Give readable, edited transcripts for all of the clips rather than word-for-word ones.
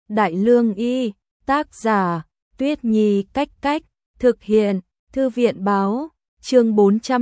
Đại Lương Y, tác giả, Tuyết Nhi Cách Cách, thực hiện, Thư viện báo, chương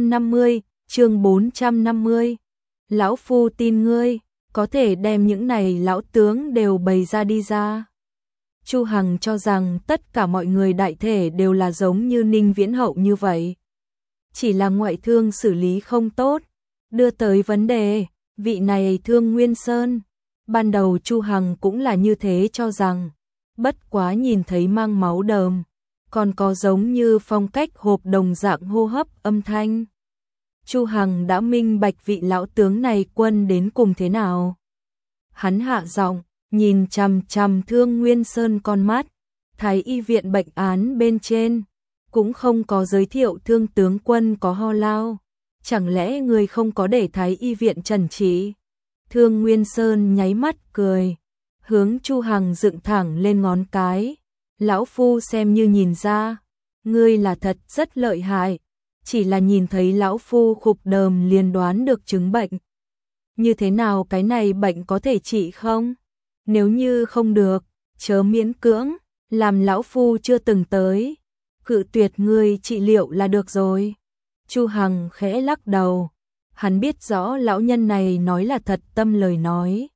450. Lão phu tin ngươi, có thể đem những này lão tướng đều bày ra đi ra. Chu Hằng cho rằng tất cả mọi người đại thể đều là giống như Ninh Viễn Hậu như vậy. Chỉ là ngoại thương xử lý không tốt, đưa tới vấn đề, vị này Thương Nguyên Sơn. Ban đầu Chu Hằng cũng là như thế cho rằng, bất quá nhìn thấy mang máu đờm, còn có giống như phong cách hộp đồng dạng hô hấp âm thanh. Chu Hằng đã minh bạch vị lão tướng này quân đến cùng thế nào. Hắn hạ giọng, nhìn chằm chằm Thương Nguyên Sơn con mắt, Thái y viện bệnh án bên trên, cũng không có giới thiệu Thương tướng quân có ho lao. Chẳng lẽ người không có để Thái y viện trần trị? Thương Nguyên Sơn nháy mắt cười, hướng Chu Hằng dựng thẳng lên ngón cái. Lão phu xem như nhìn ra, ngươi là thật rất lợi hại, chỉ là nhìn thấy lão phu khục đờm liền đoán được chứng bệnh. Như thế nào cái này bệnh có thể trị không? Nếu như không được, chớ miễn cưỡng, làm lão phu chưa từng tới, cự tuyệt ngươi trị liệu là được rồi. Chu Hằng khẽ lắc đầu, hắn biết rõ lão nhân này nói là thật tâm lời nói.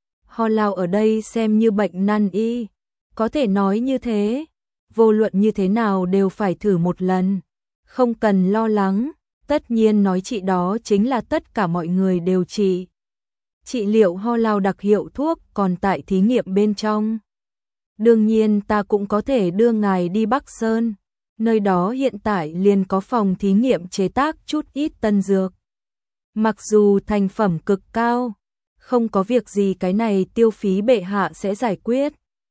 Ho lao ở đây xem như bệnh nan y, có thể nói như thế, vô luận như thế nào đều phải thử một lần, không cần lo lắng, tất nhiên nói trị đó chính là tất cả mọi người đều trị. Trị liệu ho lao đặc hiệu thuốc còn tại thí nghiệm bên trong. Đương nhiên ta cũng có thể đưa ngài đi Bắc Sơn, nơi đó hiện tại liền có phòng thí nghiệm chế tác chút ít tân dược. Mặc dù thành phẩm cực cao, không có việc gì cái này tiêu phí bệ hạ sẽ giải quyết.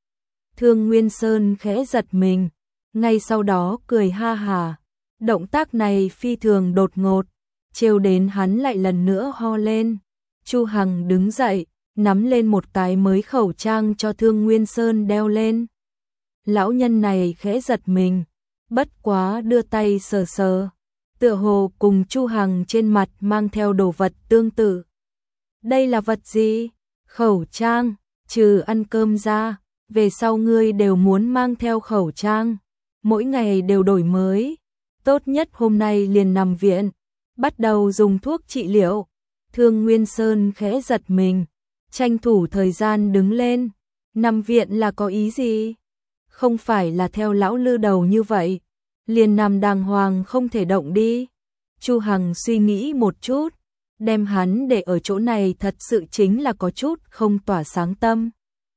Thương Nguyên Sơn khẽ giật mình, ngay sau đó cười ha hà. Động tác này phi thường đột ngột, trêu đến hắn lại lần nữa ho lên. Chu Hằng đứng dậy, nắm lên một cái mới khẩu trang cho Thương Nguyên Sơn đeo lên. Lão nhân này khẽ giật mình, bất quá đưa tay sờ sờ, tựa hồ cùng Chu Hằng trên mặt mang theo đồ vật tương tự. Đây là vật gì? Khẩu trang, trừ ăn cơm ra, về sau ngươi đều muốn mang theo khẩu trang, mỗi ngày đều đổi mới, tốt nhất hôm nay liền nằm viện, bắt đầu dùng thuốc trị liệu. Thương Nguyên Sơn khẽ giật mình, tranh thủ thời gian đứng lên, nằm viện là có ý gì? Không phải là theo lão lư đầu như vậy, liền nằm đàng hoàng không thể động đi. Chu Hằng suy nghĩ một chút, đem hắn để ở chỗ này thật sự chính là có chút không tỏa sáng tâm.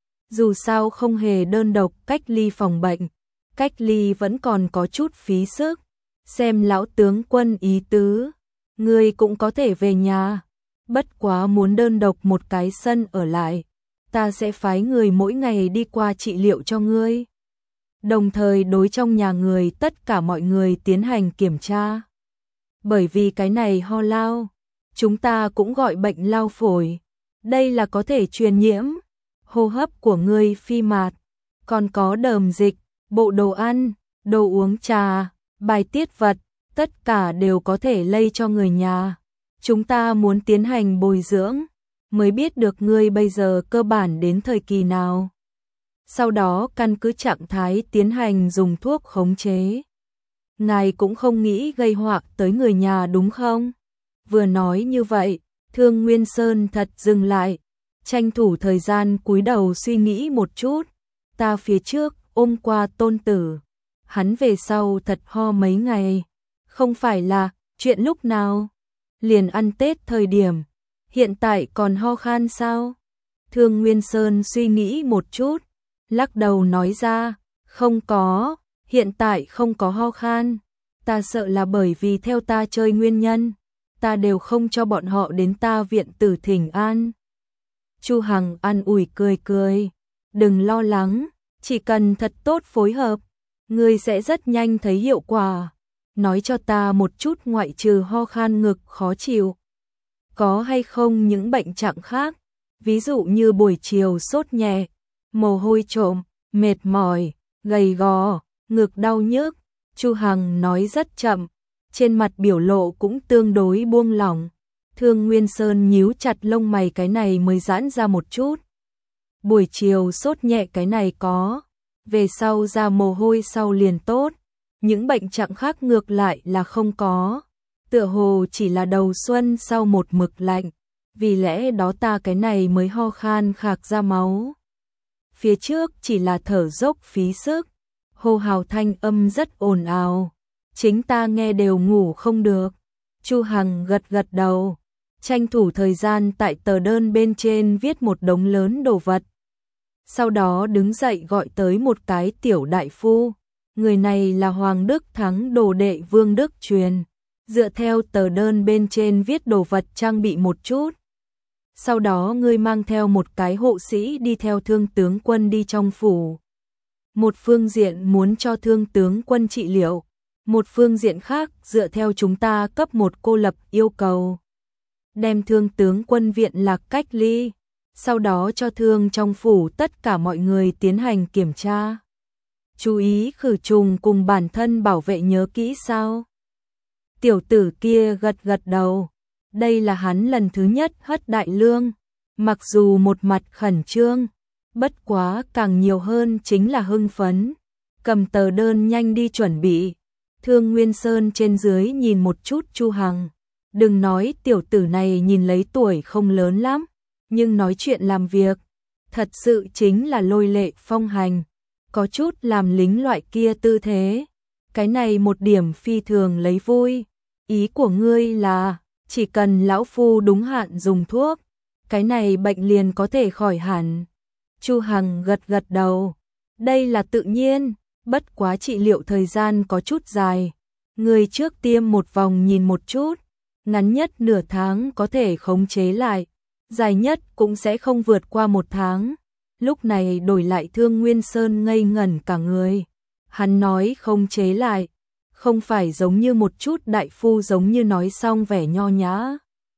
Dù sao không hề đơn độc cách ly phòng bệnh, cách ly vẫn còn có chút phí sức. Xem lão tướng quân ý tứ, ngươi cũng có thể về nhà, bất quá muốn đơn độc một cái sân ở lại, ta sẽ phái người mỗi ngày đi qua trị liệu cho ngươi. Đồng thời đối trong nhà người tất cả mọi người tiến hành kiểm tra. Bởi vì cái này ho lao, chúng ta cũng gọi bệnh lao phổi, đây là có thể truyền nhiễm, hô hấp của ngươi phi mạt, còn có đờm dịch, bộ đồ ăn, đồ uống trà, bài tiết vật, tất cả đều có thể lây cho người nhà. Chúng ta muốn tiến hành bồi dưỡng, mới biết được ngươi bây giờ cơ bản đến thời kỳ nào. Sau đó căn cứ trạng thái tiến hành dùng thuốc khống chế. Ngài cũng không nghĩ gây họa tới người nhà đúng không? Vừa nói như vậy, Thương Nguyên Sơn thật dừng lại, tranh thủ thời gian cúi đầu suy nghĩ một chút. Ta phía trước ôm qua tôn tử, hắn về sau thật ho mấy ngày, không phải là chuyện lúc nào? Liền ăn Tết thời điểm, hiện tại còn ho khan sao? Thương Nguyên Sơn suy nghĩ một chút, lắc đầu nói ra, không có, hiện tại không có ho khan, ta sợ là bởi vì theo ta chơi nguyên nhân, ta đều không cho bọn họ đến ta viện tử thỉnh an. Chu Hằng an ủi cười cười, đừng lo lắng, chỉ cần thật tốt phối hợp, ngươi sẽ rất nhanh thấy hiệu quả. Nói cho ta một chút ngoại trừ ho khan ngực khó chịu, có hay không những bệnh trạng khác, ví dụ như buổi chiều sốt nhẹ, mồ hôi trộm, mệt mỏi, gầy gò, ngực đau nhức. Chu Hằng nói rất chậm, trên mặt biểu lộ cũng tương đối buông lỏng. Thương Nguyên Sơn nhíu chặt lông mày cái này mới giãn ra một chút. buổi chiều sốt nhẹ cái này có, về sau ra mồ hôi sau liền tốt, những bệnh trạng khác ngược lại là không có, tựa hồ chỉ là đầu xuân sau một mực lạnh, vì lẽ đó ta cái này mới ho khan khạc ra máu. Phía trước chỉ là thở dốc phí sức, hô hào thanh âm rất ồn ào, chính ta nghe đều ngủ không được. Chu Hằng gật gật đầu, tranh thủ thời gian tại tờ đơn bên trên viết một đống lớn đồ vật. Sau đó đứng dậy gọi tới một cái tiểu đại phu, người này là Hoàng Đức Thắng đồ đệ Vương Đức Truyền, dựa theo tờ đơn bên trên viết đồ vật trang bị một chút. Sau đó ngươi mang theo một cái hộ sĩ đi theo Thương tướng quân đi trong phủ. Một phương diện muốn cho Thương tướng quân trị liệu, một phương diện khác dựa theo chúng ta cấp một cô lập yêu cầu. Đem Thương tướng quân viện lạc cách ly, sau đó cho thương trong phủ tất cả mọi người tiến hành kiểm tra. Chú ý khử trùng cùng bản thân bảo vệ nhớ kỹ sao. Tiểu tử kia gật gật đầu, đây là hắn lần thứ nhất hất đại lương, mặc dù một mặt khẩn trương, bất quá càng nhiều hơn chính là hưng phấn, cầm tờ đơn nhanh đi chuẩn bị. Thương Nguyên Sơn trên dưới nhìn một chút Chu Hằng, đừng nói tiểu tử này nhìn lấy tuổi không lớn lắm, nhưng nói chuyện làm việc, thật sự chính là lôi lệ phong hành, có chút làm lính loại kia tư thế. Cái này một điểm phi thường lấy vui, ý của ngươi là, chỉ cần lão phu đúng hạn dùng thuốc, cái này bệnh liền có thể khỏi hẳn. Chu Hằng gật gật đầu, đây là tự nhiên, bất quá trị liệu thời gian có chút dài, người trước tiêm một vòng nhìn một chút, ngắn nhất nửa tháng có thể khống chế lại, dài nhất cũng sẽ không vượt qua một tháng. Lúc này đổi lại Thương Nguyên Sơn ngây ngẩn cả người, hắn nói khống chế lại, không phải giống như một chút đại phu giống như nói xong vẻ nho nhã,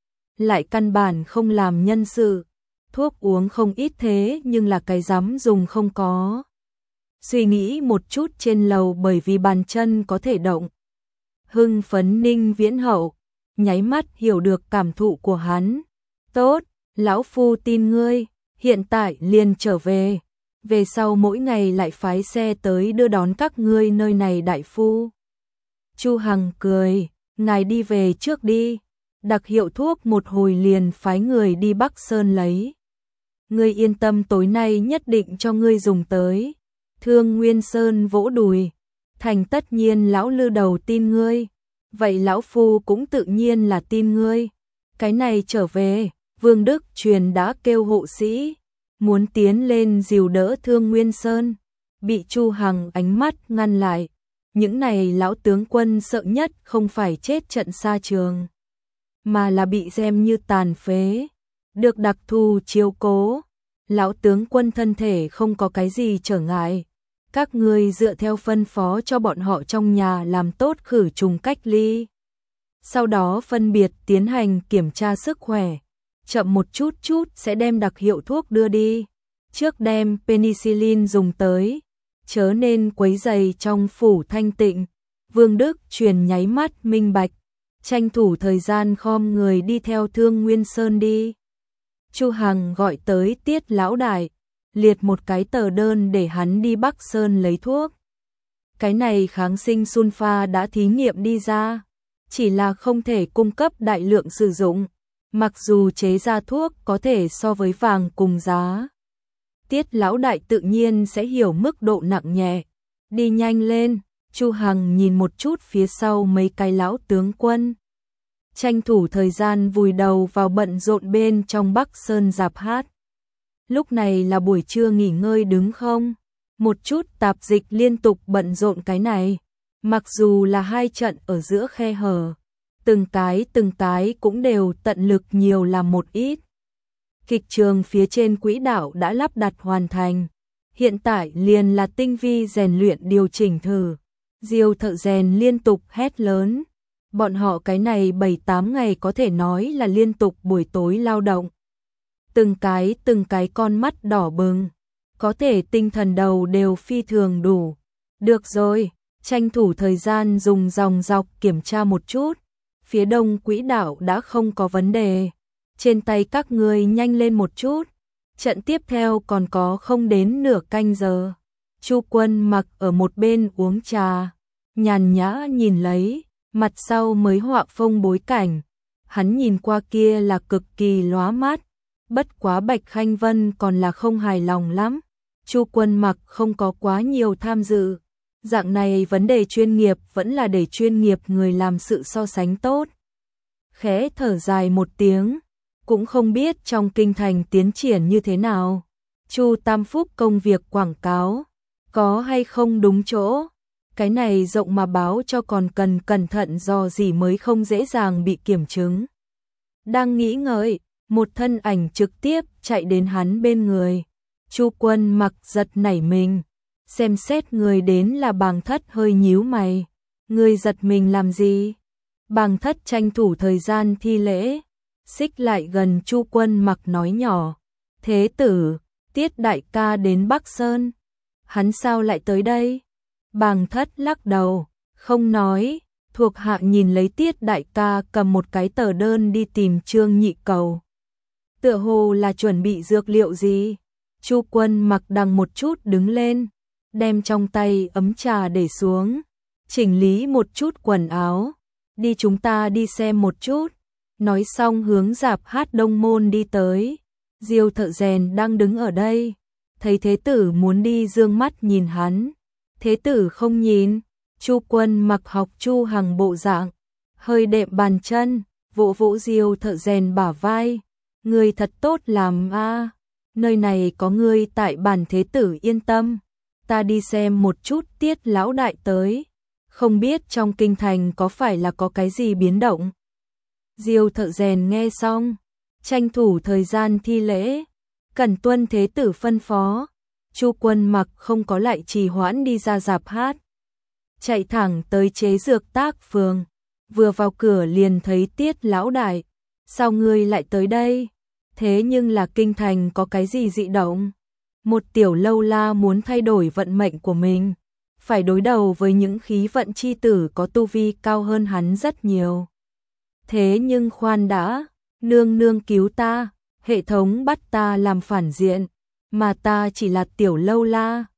lại căn bản không làm nhân sự, thuốc uống không ít thế nhưng là cái dám dùng không có. Suy nghĩ một chút trên lầu bởi vì bàn chân có thể động. Hưng phấn Ninh Viễn Hậu, nháy mắt hiểu được cảm thụ của hắn. Tốt, lão phu tin ngươi, hiện tại liền trở về. Về sau mỗi ngày lại phái xe tới đưa đón các ngươi nơi này đại phu. Chu Hằng cười, ngài đi về trước đi. Đặc hiệu thuốc một hồi liền phái người đi Bắc Sơn lấy. Ngươi yên tâm tối nay nhất định cho ngươi dùng tới. Thương Nguyên Sơn vỗ đùi, thành tất nhiên lão Lư đầu tin ngươi, vậy lão phu cũng tự nhiên là tin ngươi. Cái này trở về, Vương Đức Truyền đã kêu hộ sĩ, muốn tiến lên dìu đỡ Thương Nguyên Sơn, bị Chu Hằng ánh mắt ngăn lại. Những này lão tướng quân sợ nhất không phải chết trận xa trường, mà là bị xem như tàn phế, được đặc thù chiếu cố. Lão tướng quân thân thể không có cái gì trở ngại, các ngươi dựa theo phân phó cho bọn họ trong nhà làm tốt khử trùng cách ly. Sau đó phân biệt tiến hành kiểm tra sức khỏe, chậm một chút sẽ đem đặc hiệu thuốc đưa đi. Trước đem penicillin dùng tới, chớ nên quấy rầy trong phủ thanh tịnh. Vương Đức Truyền nháy mắt minh bạch, tranh thủ thời gian khom người đi theo Thương Nguyên Sơn đi. Chu Hằng gọi tới Tiết lão đại, liệt một cái tờ đơn để hắn đi Bắc Sơn lấy thuốc. Cái này kháng sinh sunfa đã thí nghiệm đi ra, chỉ là không thể cung cấp đại lượng sử dụng, mặc dù chế ra thuốc có thể so với vàng cùng giá. Tiết lão đại tự nhiên sẽ hiểu mức độ nặng nhẹ, đi nhanh lên. Chu Hằng nhìn một chút phía sau mấy cái lão tướng quân, tranh thủ thời gian vùi đầu vào bận rộn bên trong Bắc Sơn rạp hát. Lúc này là buổi trưa nghỉ ngơi đứng không? Một chút tạp dịch liên tục bận rộn cái này, mặc dù là hai trận ở giữa khe hở, từng cái cũng đều tận lực nhiều làm một ít. Kịch trường phía trên quỹ đạo đã lắp đặt hoàn thành, hiện tại liền là tinh vi rèn luyện điều chỉnh thử. Diêu thợ rèn liên tục hét lớn, bọn họ cái này 7-8 ngày có thể nói là liên tục buổi tối lao động. Từng cái con mắt đỏ bừng, có thể tinh thần đầu đều phi thường đủ. Được rồi, tranh thủ thời gian dùng dòng dọc kiểm tra một chút, phía đông quỹ đạo đã không có vấn đề. Trên tay các ngươi nhanh lên một chút, Trận tiếp theo còn có không đến nửa canh giờ. Chu Quân Mặc ở một bên uống trà, nhàn nhã nhìn lấy, mặt sau mới họa phông bối cảnh. Hắn nhìn qua kia là cực kỳ lóa mắt, bất quá Bạch Khanh Vân còn là không hài lòng lắm. Chu Quân Mặc không có quá nhiều tham dự. Dạng này vấn đề chuyên nghiệp vẫn là để chuyên nghiệp người làm sự so sánh tốt. Khẽ thở dài một tiếng, cũng không biết trong kinh thành tiến triển như thế nào. Chu Tam Phúc công việc quảng cáo, có hay không đúng chỗ. Cái này rộng mà báo cho còn cần cẩn thận dò dỉ mới không dễ dàng bị kiểm chứng. Đang nghĩ ngợi, một thân ảnh trực tiếp chạy đến hắn bên người. Chu Quân Mặc giật nảy mình, xem xét người đến là Bàng Thất hơi nhíu mày. Người giật mình làm gì? Bàng Thất tranh thủ thời gian thi lễ, xích lại gần Chu Quân Mặc nói nhỏ. Thế tử, Tiết đại ca đến Bắc Sơn. Hắn sao lại tới đây? Bàng Thất lắc đầu, không nói. Thuộc hạ nhìn lấy Tiết đại ca cầm một cái tờ đơn đi tìm Trương Nhị Cầu. Tựa hồ là chuẩn bị dược liệu gì? Chu Quân Mặc đằng một chút đứng lên, đem trong tay ấm trà để xuống, chỉnh lý một chút quần áo. Đi, chúng ta đi xem một chút. Nói xong hướng rạp hát Đông Môn đi tới. Diêu Thợ Rèn đang đứng ở đây, thấy thế tử muốn đi dương mắt nhìn hắn. Thế tử không nhìn. Chu Quân Mặc học Chu Hằng bộ dạng, hơi đệm bàn chân, vỗ vỗ Diêu Thợ Rèn bả vai. Người thật tốt làm a, nơi này có ngươi tại, bản thế tử yên tâm. Ta đi xem một chút Tiết lão đại tới, không biết trong kinh thành có phải là có cái gì biến động. Diêu Thợ Rèn nghe xong, tranh thủ thời gian thi lễ, cẩn tuân thế tử phân phó. Chu Quân Mặc không có lại trì hoãn đi ra rạp hát, chạy thẳng tới chế dược tác phường. Vừa vào cửa liền thấy Tiết lão đại. Sao ngươi lại tới đây? Thế nhưng là kinh thành có cái gì dị động? Một tiểu lâu la muốn thay đổi vận mệnh của mình, phải đối đầu với những khí vận chi tử có tu vi cao hơn hắn rất nhiều. Thế nhưng khoan đã, nương nương cứu ta, hệ thống bắt ta làm phản diện, mà ta chỉ là tiểu lâu la,